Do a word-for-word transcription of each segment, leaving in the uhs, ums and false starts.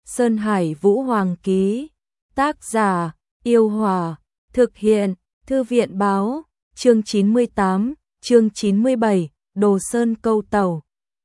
Sơn Hải Vũ Hoàng ký. Tác giả, Yêu Hòa. Thực hiện, Thư viện báo. Chương chín mươi tám, chương chín mươi bảy, Đồ Sơn câu tàu.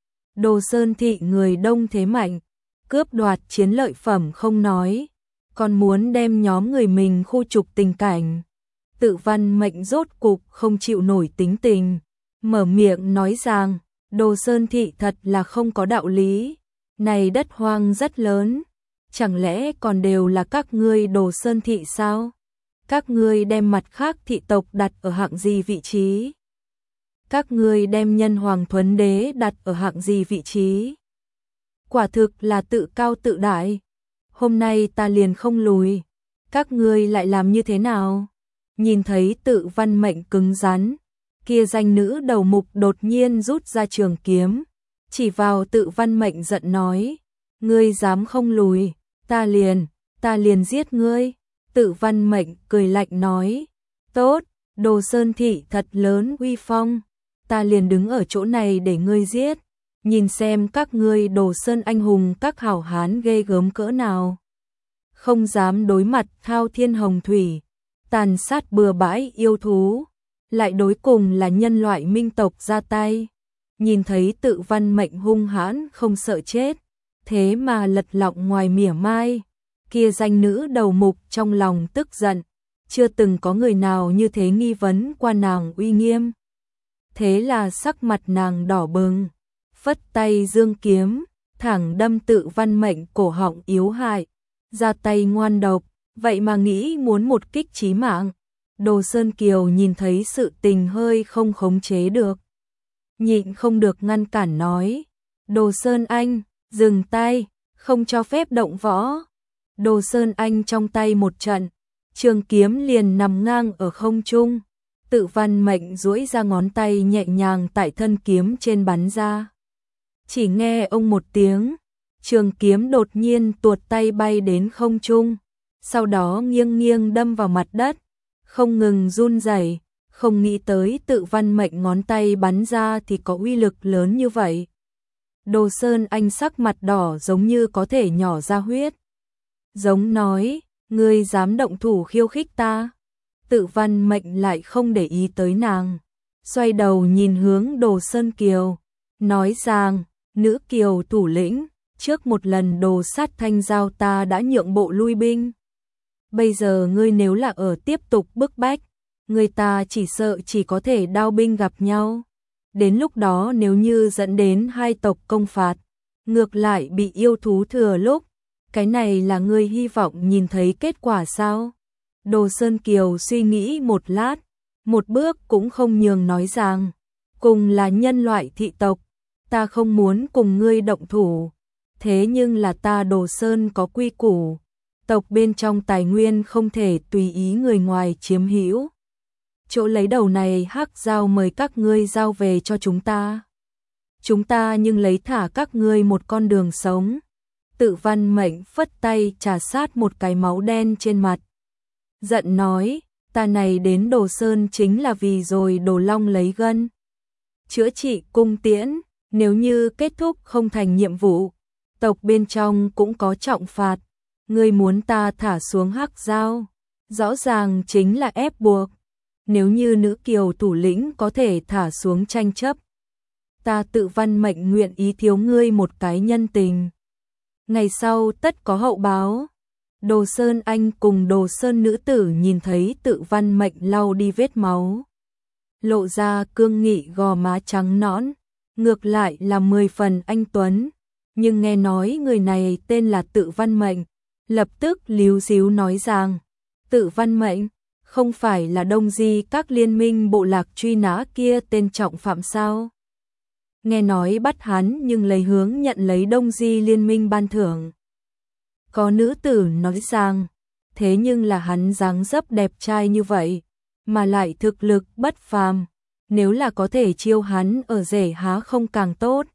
Đồ Sơn thị người đông thế mạnh, cướp đoạt chiến lợi phẩm không nói, còn muốn đem nhóm người mình khu trục tình cảnh. Tự Văn Mệnh rốt cục không chịu nổi tính tình, mở miệng nói rằng, Đồ Sơn thị thật là không có đạo lý, này đất hoang rất lớn, chẳng lẽ còn đều là các ngươi Đồ Sơn thị sao? Các ngươi đem mặt khác thị tộc đặt ở hạng gì vị trí? Các ngươi đem Nhân Hoàng Thuấn Đế đặt ở hạng gì vị trí? Quả thực là tự cao tự đại. Hôm nay ta liền không lùi, các ngươi lại làm như thế nào? Nhìn thấy Tự Văn Mệnh cứng rắn, kia danh nữ đầu mục đột nhiên rút ra trường kiếm, chỉ vào Tự Văn Mệnh giận nói, ngươi dám không lùi, ta liền, ta liền giết ngươi. Tự Văn Mệnh cười lạnh nói, tốt, Đồ Sơn thị thật lớn uy phong, ta liền đứng ở chỗ này để ngươi giết, nhìn xem các ngươi Đồ Sơn anh hùng các hảo hán ghê gớm cỡ nào. Không dám đối mặt thao thiên hồng thủy, tàn sát bừa bãi yêu thú, lại đối cùng là nhân loại minh tộc ra tay. Nhìn thấy Tự Văn Mệnh hung hãn không sợ chết, thế mà lật lọng ngoài mỉa mai, kia danh nữ đầu mục trong lòng tức giận, chưa từng có người nào như thế nghi vấn qua nàng uy nghiêm. Thế là sắc mặt nàng đỏ bừng, phất tay dương kiếm, thẳng đâm Tự Văn Mệnh cổ họng yếu hại, ra tay ngoan độc, vậy mà nghĩ muốn một kích chí mạng. Đồ Sơn Kiều nhìn thấy sự tình hơi không khống chế được, nhịn không được ngăn cản nói, Đồ Sơn Anh, dừng tay, không cho phép động võ. Đồ Sơn Anh trong tay một trận, trường kiếm liền nằm ngang ở không trung. Tự Văn Mệnh duỗi ra ngón tay nhẹ nhàng tại thân kiếm trên bắn ra. Chỉ nghe ông một tiếng, trường kiếm đột nhiên tuột tay bay đến không trung, sau đó nghiêng nghiêng đâm vào mặt đất, không ngừng run rẩy, không nghĩ tới Tự Văn Mệnh ngón tay bắn ra thì có uy lực lớn như vậy. Đồ Sơn Anh sắc mặt đỏ giống như có thể nhỏ ra huyết. Giống nói, ngươi dám động thủ khiêu khích ta. Tự Văn Mệnh lại không để ý tới nàng, xoay đầu nhìn hướng Đồ Sơn Kiều, nói rằng, nữ kiều thủ lĩnh, trước một lần Đồ Sát Thanh giao ta đã nhượng bộ lui binh. Bây giờ ngươi nếu là ở tiếp tục bức bách, người ta chỉ sợ chỉ có thể đao binh gặp nhau. Đến lúc đó nếu như dẫn đến hai tộc công phạt, ngược lại bị yêu thú thừa lúc, cái này là ngươi hy vọng nhìn thấy kết quả sao? Đồ Sơn Kiều suy nghĩ một lát, một bước cũng không nhường nói rằng, cùng là nhân loại thị tộc, ta không muốn cùng ngươi động thủ, thế nhưng là ta Đồ Sơn có quy củ, tộc bên trong tài nguyên không thể tùy ý người ngoài chiếm hữu. Chỗ lấy đầu này hắc giao mời các ngươi giao về cho chúng ta. Chúng ta nhưng lấy thả các ngươi một con đường sống. Tự Văn Mệnh phất tay trà sát một cái máu đen trên mặt. Giận nói, ta này đến Đồ Sơn chính là vì rồi Đồ Long lấy gân. Chữa trị cung tiễn, nếu như kết thúc không thành nhiệm vụ, tộc bên trong cũng có trọng phạt. Ngươi muốn ta thả xuống hắc giao, rõ ràng chính là ép buộc. Nếu như nữ kiều thủ lĩnh có thể thả xuống tranh chấp, ta Tự Văn Mệnh nguyện ý thiếu ngươi một cái nhân tình. Ngày sau tất có hậu báo. Đồ Sơn Anh cùng Đồ Sơn nữ tử nhìn thấy Tự Văn Mệnh lau đi vết máu, lộ ra cương nghị gò má trắng nõn, ngược lại là mười phần anh tuấn, nhưng nghe nói người này tên là Tự Văn Mệnh, lập tức líu díu nói rằng, Tự Văn Mệnh không phải là Đông Di các liên minh bộ lạc truy nã kia tên trọng phạm sao? Nghe nói bắt hắn nhưng lấy hướng nhận lấy Đông Di liên minh ban thưởng. Có nữ tử nói rằng, thế nhưng là hắn dáng dấp đẹp trai như vậy, mà lại thực lực bất phàm, nếu là có thể chiêu hắn ở rể há không càng tốt.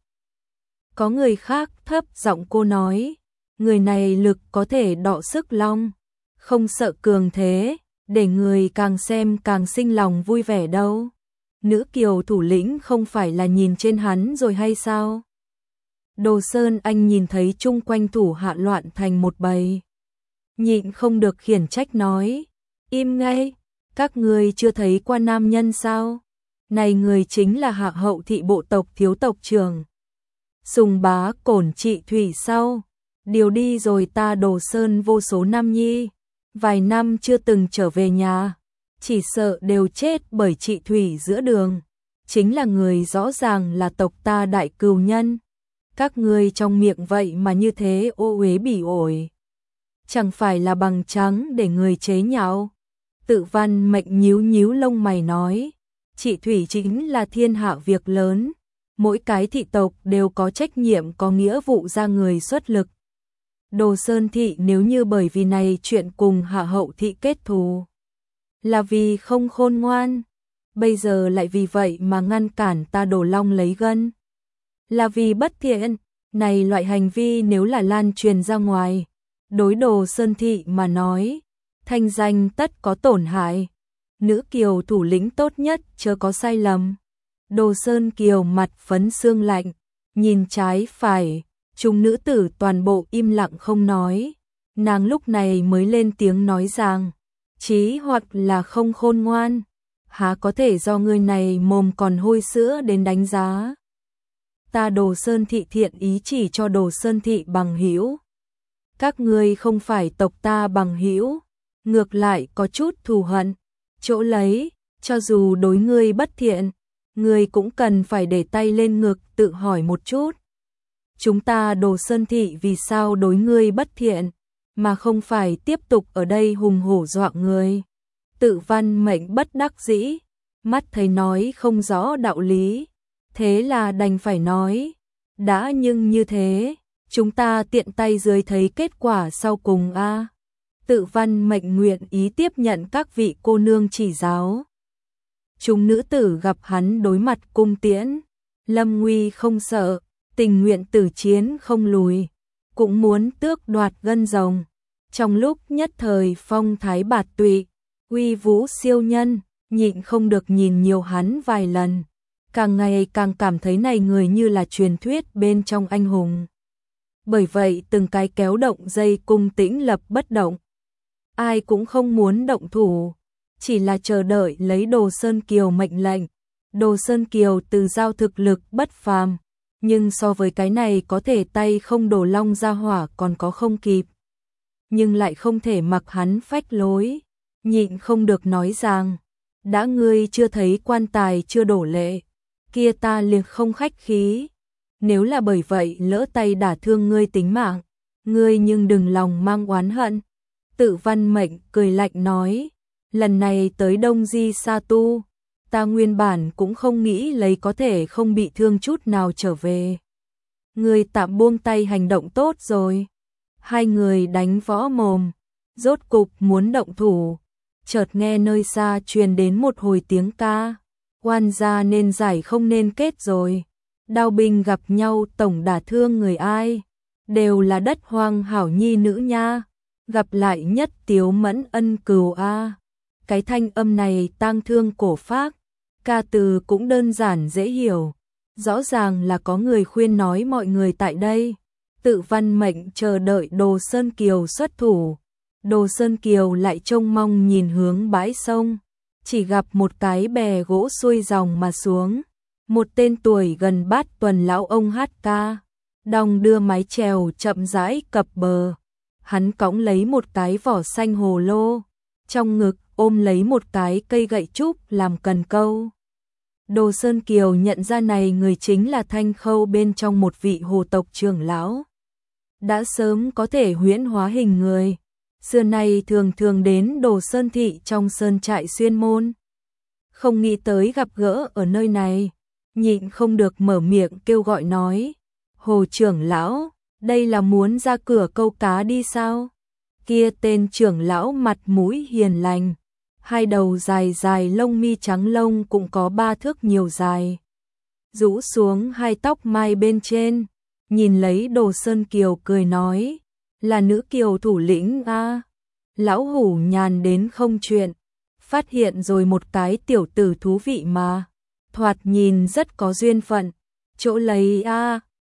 Có người khác thấp giọng cô nói, người này lực có thể đọ sức long, không sợ cường thế, để người càng xem càng sinh lòng vui vẻ đâu. Nữ kiều thủ lĩnh không phải là nhìn trên hắn rồi hay sao? Đồ Sơn Anh nhìn thấy chung quanh thủ hạ loạn thành một bầy. Nhịn không được khiển trách nói, im ngay, các người chưa thấy qua nam nhân sao? Này người chính là Hạ Hậu thị bộ tộc thiếu tộc trưởng. Sùng bá cổn trị thủy sau, điều đi rồi ta Đồ Sơn vô số năm nhi, vài năm chưa từng trở về nhà, chỉ sợ đều chết bởi trị thủy giữa đường, chính là người rõ ràng là tộc ta đại cừu nhân. Các ngươi trong miệng vậy mà như thế ô uế bỉ ổi, chẳng phải là bằng trắng để người chế nhạo. Tự Văn Mệnh nhíu nhíu lông mày nói, trị thủy chính là thiên hạ việc lớn, mỗi cái thị tộc đều có trách nhiệm có nghĩa vụ ra người xuất lực. Đồ Sơn thị nếu như bởi vì này chuyện cùng Hạ Hậu thị kết thù, là vì không khôn ngoan, bây giờ lại vì vậy mà ngăn cản ta Đồ Long lấy gân, là vì bất thiện. Này loại hành vi nếu là lan truyền ra ngoài, đối Đồ Sơn thị mà nói, thanh danh tất có tổn hại. Nữ kiều thủ lĩnh tốt nhất chớ có sai lầm. Đồ Sơn Kiều mặt phấn sương lạnh, nhìn trái phải, chúng nữ tử toàn bộ im lặng không nói. Nàng lúc này mới lên tiếng nói rằng, chí hoặc là không khôn ngoan, há có thể do người này mồm còn hôi sữa đến đánh giá. Ta Đồ Sơn thị thiện ý chỉ cho Đồ Sơn thị bằng hữu. Các ngươi không phải tộc ta bằng hữu, ngược lại có chút thù hận, chỗ lấy, cho dù đối ngươi bất thiện, ngươi cũng cần phải để tay lên ngực tự hỏi một chút. Chúng ta Đồ Sơn thị vì sao đối ngươi bất thiện, mà không phải tiếp tục ở đây hùng hổ dọa người. Tự Văn Mệnh bất đắc dĩ, mắt thấy nói không rõ đạo lý, thế là đành phải nói, đã nhưng như thế, chúng ta tiện tay dưới thấy kết quả sau cùng a. À. Tự Văn Mệnh nguyện ý tiếp nhận các vị cô nương chỉ giáo. Chúng nữ tử gặp hắn đối mặt cung tiễn, lâm nguy không sợ, tình nguyện tử chiến không lùi, cũng muốn tước đoạt gân rồng. Trong lúc nhất thời phong thái bạt tụy, uy vũ siêu nhân, nhịn không được nhìn nhiều hắn vài lần, càng ngày càng cảm thấy này người như là truyền thuyết bên trong anh hùng. Bởi vậy từng cái kéo động dây cung tĩnh lập bất động. Ai cũng không muốn động thủ, chỉ là chờ đợi lấy Đồ Sơn Kiều mệnh lệnh. Đồ Sơn Kiều từ giao thực lực bất phàm, nhưng so với cái này có thể tay không đổ long ra hỏa còn có không kịp. Nhưng lại không thể mặc hắn phách lối, nhịn không được nói rằng, đã ngươi chưa thấy quan tài chưa đổ lệ, kia ta liền không khách khí. Nếu là bởi vậy lỡ tay đả thương ngươi tính mạng, ngươi nhưng đừng lòng mang oán hận. Tự Văn Mệnh cười lạnh nói, lần này tới Đông Di Sa Tu, ta nguyên bản cũng không nghĩ lấy có thể không bị thương chút nào trở về. Ngươi tạm buông tay hành động tốt rồi. Hai người đánh võ mồm, rốt cục muốn động thủ, chợt nghe nơi xa truyền đến một hồi tiếng ca, oan gia nên giải không nên kết rồi. Đao binh gặp nhau tổng đả thương người ai, đều là đất hoang hảo nhi nữ nha, gặp lại nhất tiếu mẫn ân cừu a. Cái thanh âm này tang thương cổ phác, ca từ cũng đơn giản dễ hiểu, rõ ràng là có người khuyên nói mọi người tại đây. Tự Văn Mệnh chờ đợi Đồ Sơn Kiều xuất thủ, Đồ Sơn Kiều lại trông mong nhìn hướng bãi sông, chỉ gặp một cái bè gỗ xuôi dòng mà xuống. Một tên tuổi gần bát tuần lão ông hát ca, đong đưa mái chèo chậm rãi cập bờ. Hắn cõng lấy một cái vỏ xanh hồ lô, trong ngực ôm lấy một cái cây gậy trúc làm cần câu. Đồ Sơn Kiều nhận ra này người chính là Thanh Khâu bên trong một vị hồ tộc trưởng lão. Đã sớm có thể huyễn hóa hình người, xưa nay thường thường đến Đồ Sơn thị trong sơn trại xuyên môn. Không nghĩ tới gặp gỡ ở nơi này, nhịn không được mở miệng kêu gọi nói, Hồ trưởng lão, đây là muốn ra cửa câu cá đi sao? Kia tên trưởng lão mặt mũi hiền lành, hai đầu dài dài lông mi trắng lông cũng có ba thước nhiều dài, rũ xuống hai tóc mai bên trên, nhìn lấy Đồ Sơn Kiều cười nói, là nữ kiều thủ lĩnh a. Lão hủ nhàn đến không chuyện, phát hiện rồi một cái tiểu tử thú vị mà, thoạt nhìn rất có duyên phận, chỗ lấy a.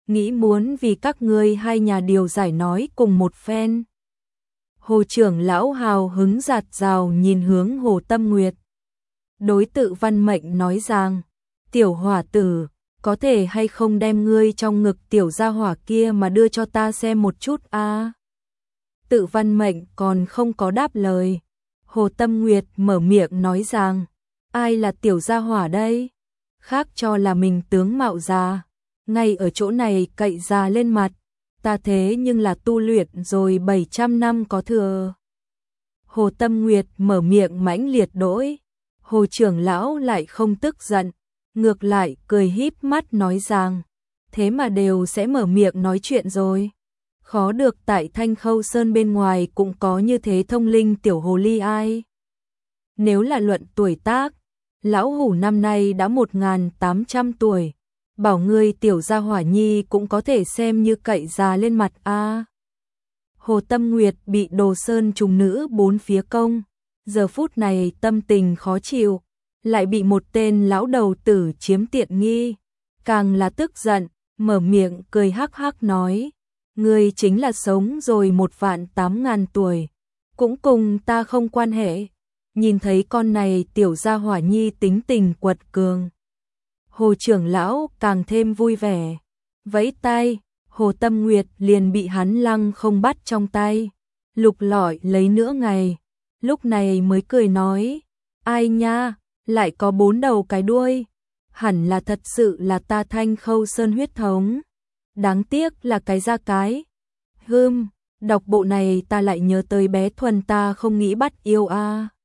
nghĩ muốn vì các ngươi hai nhà điều giải nói cùng một phen. Hồ trưởng lão hào hứng giạt rào nhìn hướng Hồ Tâm Nguyệt. Đối Tự Văn Mệnh nói rằng, tiểu hỏa tử, có thể hay không đem ngươi trong ngực tiểu gia hỏa kia mà đưa cho ta xem một chút a? À? Tự Văn Mệnh còn không có đáp lời. Hồ Tâm Nguyệt mở miệng nói rằng, ai là tiểu gia hỏa đây? Khác cho là mình tướng mạo già, ngay ở chỗ này cậy già lên mặt, ta thế nhưng là tu luyện rồi bảy trăm năm có thừa. Hồ Tâm Nguyệt mở miệng mãnh liệt đỗi, Hồ trưởng lão lại không tức giận, ngược lại cười híp mắt nói rằng, thế mà đều sẽ mở miệng nói chuyện rồi. Khó được tại Thanh Khâu Sơn bên ngoài cũng có như thế thông linh tiểu hồ ly ai. Nếu là luận tuổi tác, lão hủ năm nay đã một nghìn tám trăm tuổi, bảo ngươi tiểu gia hỏa nhi cũng có thể xem như cậy già lên mặt a. À. Hồ Tâm Nguyệt bị Đồ Sơn trùng nữ bốn phía công, giờ phút này tâm tình khó chịu, lại bị một tên lão đầu tử chiếm tiện nghi, càng là tức giận, mở miệng cười hắc hắc nói, ngươi chính là sống rồi một vạn tám ngàn tuổi, cũng cùng ta không quan hệ. Nhìn thấy con này tiểu gia hỏa nhi tính tình quật cường, Hồ trưởng lão càng thêm vui vẻ, vẫy tay, Hồ Tâm Nguyệt liền bị hắn lăng không bắt trong tay, lục lọi lấy nửa ngày, lúc này mới cười nói, ai nha, lại có bốn đầu cái đuôi, hẳn là thật sự là ta Thanh Khâu Sơn huyết thống, đáng tiếc là cái da cái. Hừm, đọc bộ này ta lại nhớ tới bé Thuần ta không nghĩ bắt yêu a. À.